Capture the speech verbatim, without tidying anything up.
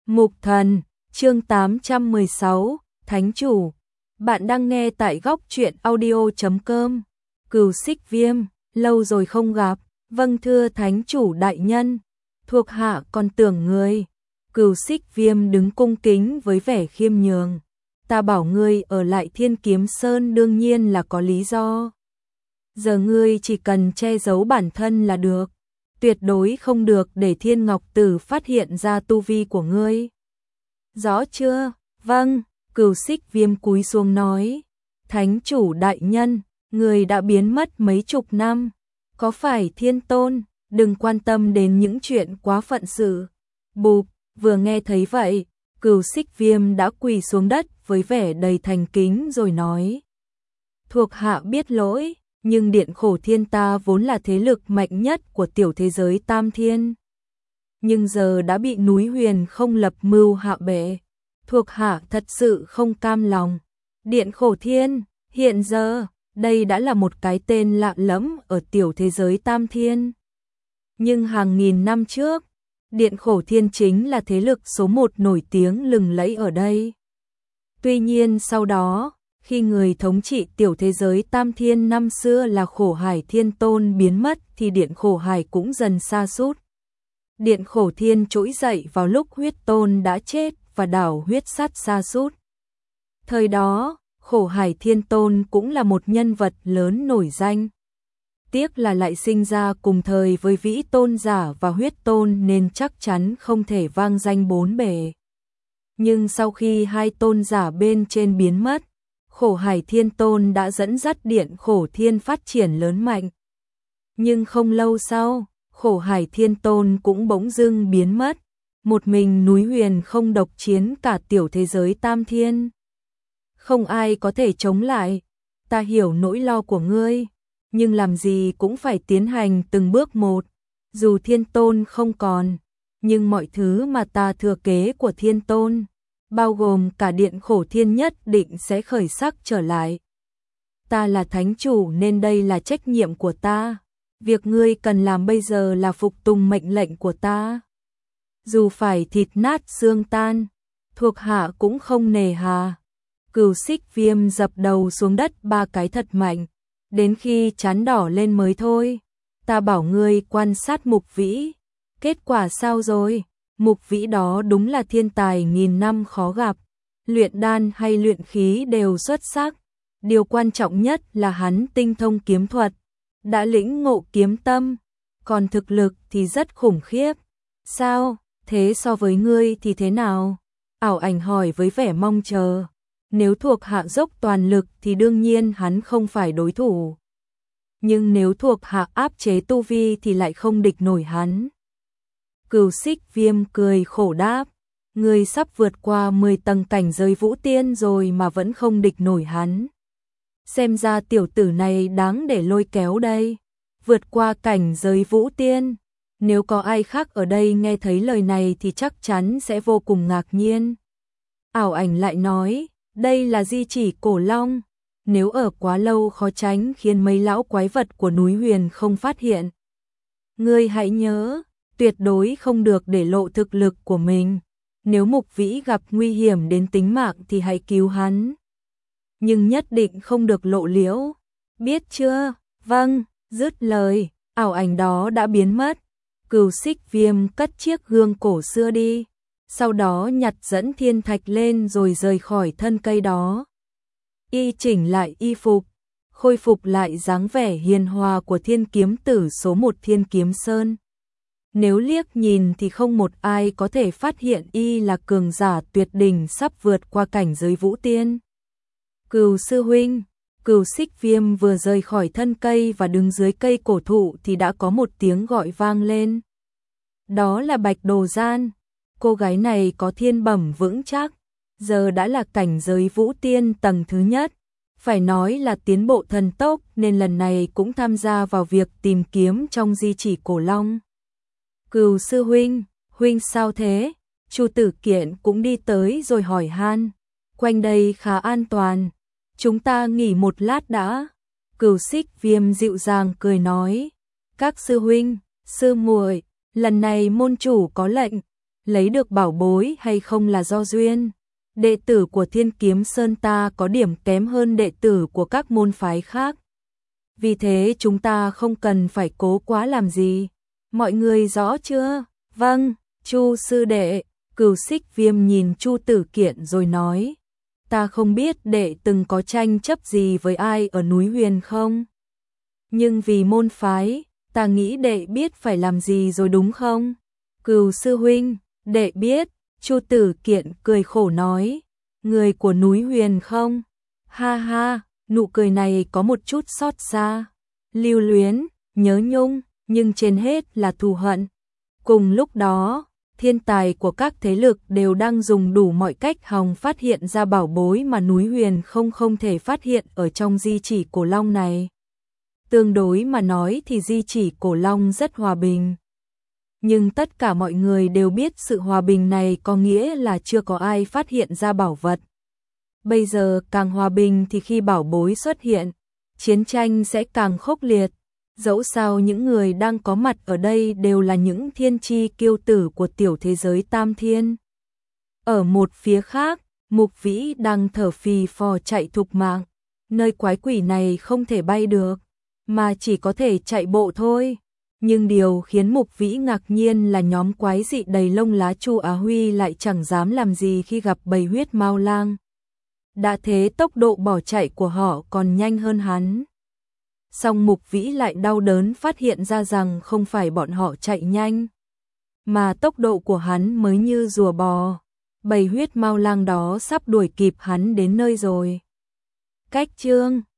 Mục Thần, chương tám trăm mười sáu, Thánh Chủ. Bạn đang nghe tại góc truyện audio chấm com. Cửu Xích Viêm, lâu rồi không gặp. Vâng thưa Thánh Chủ đại nhân, thuộc hạ còn tưởng người. Cửu Xích Viêm đứng cung kính với vẻ khiêm nhường. Ta bảo ngươi ở lại Thiên Kiếm Sơn đương nhiên là có lý do. Giờ ngươi chỉ cần che giấu bản thân là được. Tuyệt đối không được để Thiên Ngọc Tử phát hiện ra tu vi của ngươi. Rõ chưa? Vâng, Cửu Xích Viêm cúi xuống nói. Thánh Chủ đại nhân, người đã biến mất mấy chục năm. Có phải Thiên Tôn, đừng quan tâm đến những chuyện quá phận sự. Bụp, vừa nghe thấy vậy, Cửu Xích Viêm đã quỳ xuống đất với vẻ đầy thành kính rồi nói. Thuộc hạ biết lỗi, nhưng Điện Khổ Thiên ta vốn là thế lực mạnh nhất của tiểu thế giới Tam Thiên. Nhưng giờ đã bị núi Huyền không lập mưu hạ bệ. Thuộc hạ thật sự không cam lòng. Điện Khổ Thiên, hiện giờ, đây đã là một cái tên lạ lẫm ở tiểu thế giới Tam Thiên. Nhưng hàng nghìn năm trước, Điện Khổ Thiên chính là thế lực số một nổi tiếng lừng lẫy ở đây. Tuy nhiên sau đó, khi người thống trị tiểu thế giới Tam Thiên năm xưa là Khổ Hải Thiên Tôn biến mất thì Điện Khổ Hải cũng dần sa sút. Điện Khổ Thiên trỗi dậy vào lúc Huyết Tôn đã chết và đảo Huyết Sắt sa sút. Thời đó, Khổ Hải Thiên Tôn cũng là một nhân vật lớn nổi danh. Tiếc là lại sinh ra cùng thời với Vĩ Tôn giả và Huyết Tôn nên chắc chắn không thể vang danh bốn bề. Nhưng sau khi hai tôn giả bên trên biến mất, Khổ Hải Thiên Tôn đã dẫn dắt Điện Khổ Thiên phát triển lớn mạnh. Nhưng không lâu sau, Khổ Hải Thiên Tôn cũng bỗng dưng biến mất. Một mình núi Huyền không độc chiến cả tiểu thế giới Tam Thiên. Không ai có thể chống lại. Ta hiểu nỗi lo của ngươi, nhưng làm gì cũng phải tiến hành từng bước một. Dù Thiên Tôn không còn, nhưng mọi thứ mà ta thừa kế của Thiên Tôn, bao gồm cả Điện Khổ Thiên nhất định sẽ khởi sắc trở lại. Ta là Thánh Chủ nên đây là trách nhiệm của ta. Việc ngươi cần làm bây giờ là phục tùng mệnh lệnh của ta. Dù phải thịt nát xương tan, thuộc hạ cũng không nề hà. Cửu Xích Viêm dập đầu xuống đất ba cái thật mạnh, đến khi trán đỏ lên mới thôi. Ta bảo ngươi quan sát Mục Vĩ, kết quả sao rồi? Mục Vĩ đó đúng là thiên tài nghìn năm khó gặp, luyện đan hay luyện khí đều xuất sắc. Điều quan trọng nhất là hắn tinh thông kiếm thuật, đã lĩnh ngộ kiếm tâm, còn thực lực thì rất khủng khiếp. Sao, thế so với ngươi thì thế nào? Ảo Ảnh hỏi với vẻ mong chờ. Nếu thuộc hạ dốc toàn lực thì đương nhiên hắn không phải đối thủ. Nhưng nếu thuộc hạ áp chế tu vi thì lại không địch nổi hắn. Cửu Xích Viêm cười khổ đáp. Ngươi sắp vượt qua mười tầng cảnh giới vũ tiên rồi mà vẫn không địch nổi hắn. Xem ra tiểu tử này đáng để lôi kéo đây. Vượt qua cảnh giới vũ tiên. Nếu có ai khác ở đây nghe thấy lời này thì chắc chắn sẽ vô cùng ngạc nhiên. Ảo Ảnh lại nói, đây là di chỉ cổ long. Nếu ở quá lâu khó tránh khiến mấy lão quái vật của núi Huyền không phát hiện. Ngươi hãy nhớ, tuyệt đối không được để lộ thực lực của mình. Nếu Mục Vĩ gặp nguy hiểm đến tính mạng thì hãy cứu hắn. Nhưng nhất định không được lộ liễu. Biết chưa? Vâng, dứt lời, ảo ảnh đó đã biến mất. Cửu Xích Viêm cất chiếc gương cổ xưa đi. Sau đó nhặt dẫn thiên thạch lên rồi rời khỏi thân cây đó. Y chỉnh lại y phục, khôi phục lại dáng vẻ hiền hòa của thiên kiếm tử số một Thiên Kiếm Sơn. Nếu liếc nhìn thì không một ai có thể phát hiện y là cường giả tuyệt đỉnh sắp vượt qua cảnh giới vũ tiên. Cửu sư huynh, Cửu Xích Viêm vừa rời khỏi thân cây và đứng dưới cây cổ thụ thì đã có một tiếng gọi vang lên. Đó là Bạch Đồ Gian. Cô gái này có thiên bẩm vững chắc, giờ đã là cảnh giới vũ tiên tầng thứ nhất. Phải nói là tiến bộ thần tốc nên lần này cũng tham gia vào việc tìm kiếm trong di chỉ cổ long. Cửu sư huynh, huynh sao thế? Chu Tử Kiện cũng đi tới rồi hỏi han. Quanh đây khá an toàn, chúng ta nghỉ một lát đã. Cửu Xích Viêm dịu dàng cười nói. Các sư huynh, sư muội, lần này môn chủ có lệnh, lấy được bảo bối hay không là do duyên. Đệ tử của Thiên Kiếm Sơn ta có điểm kém hơn đệ tử của các môn phái khác. Vì thế chúng ta không cần phải cố quá làm gì. Mọi người rõ chưa? Vâng, Chu sư đệ. Cửu Xích Viêm nhìn Chu Tử Kiện rồi nói. Ta không biết đệ từng có tranh chấp gì với ai ở núi Huyền không? Nhưng vì môn phái, ta nghĩ đệ biết phải làm gì rồi đúng không? Cửu sư huynh, đệ biết. Chu Tử Kiện cười khổ nói. Người của núi Huyền không? Ha ha, nụ cười này có một chút xót xa, lưu luyến, nhớ nhung, nhưng trên hết là thù hận. Cùng lúc đó, thiên tài của các thế lực đều đang dùng đủ mọi cách hòng phát hiện ra bảo bối mà núi Huyền không không thể phát hiện ở trong di chỉ Cổ Long này. Tương đối mà nói thì di chỉ Cổ Long rất hòa bình. Nhưng tất cả mọi người đều biết sự hòa bình này có nghĩa là chưa có ai phát hiện ra bảo vật. Bây giờ càng hòa bình thì khi bảo bối xuất hiện, chiến tranh sẽ càng khốc liệt. Dẫu sao những người đang có mặt ở đây đều là những thiên chi kiêu tử của tiểu thế giới Tam Thiên. Ở một phía khác, Mục Vĩ đang thở phì phò chạy thục mạng. Nơi quái quỷ này không thể bay được, mà chỉ có thể chạy bộ thôi. Nhưng điều khiến Mục Vĩ ngạc nhiên là nhóm quái dị đầy lông lá Chu Á Huy lại chẳng dám làm gì khi gặp bầy huyết mao lang. Đã thế tốc độ bỏ chạy của họ còn nhanh hơn hắn. Song Mục Vĩ lại đau đớn phát hiện ra rằng không phải bọn họ chạy nhanh, mà tốc độ của hắn mới như rùa bò. Bầy huyết mao lang đó sắp đuổi kịp hắn đến nơi rồi. Cách chương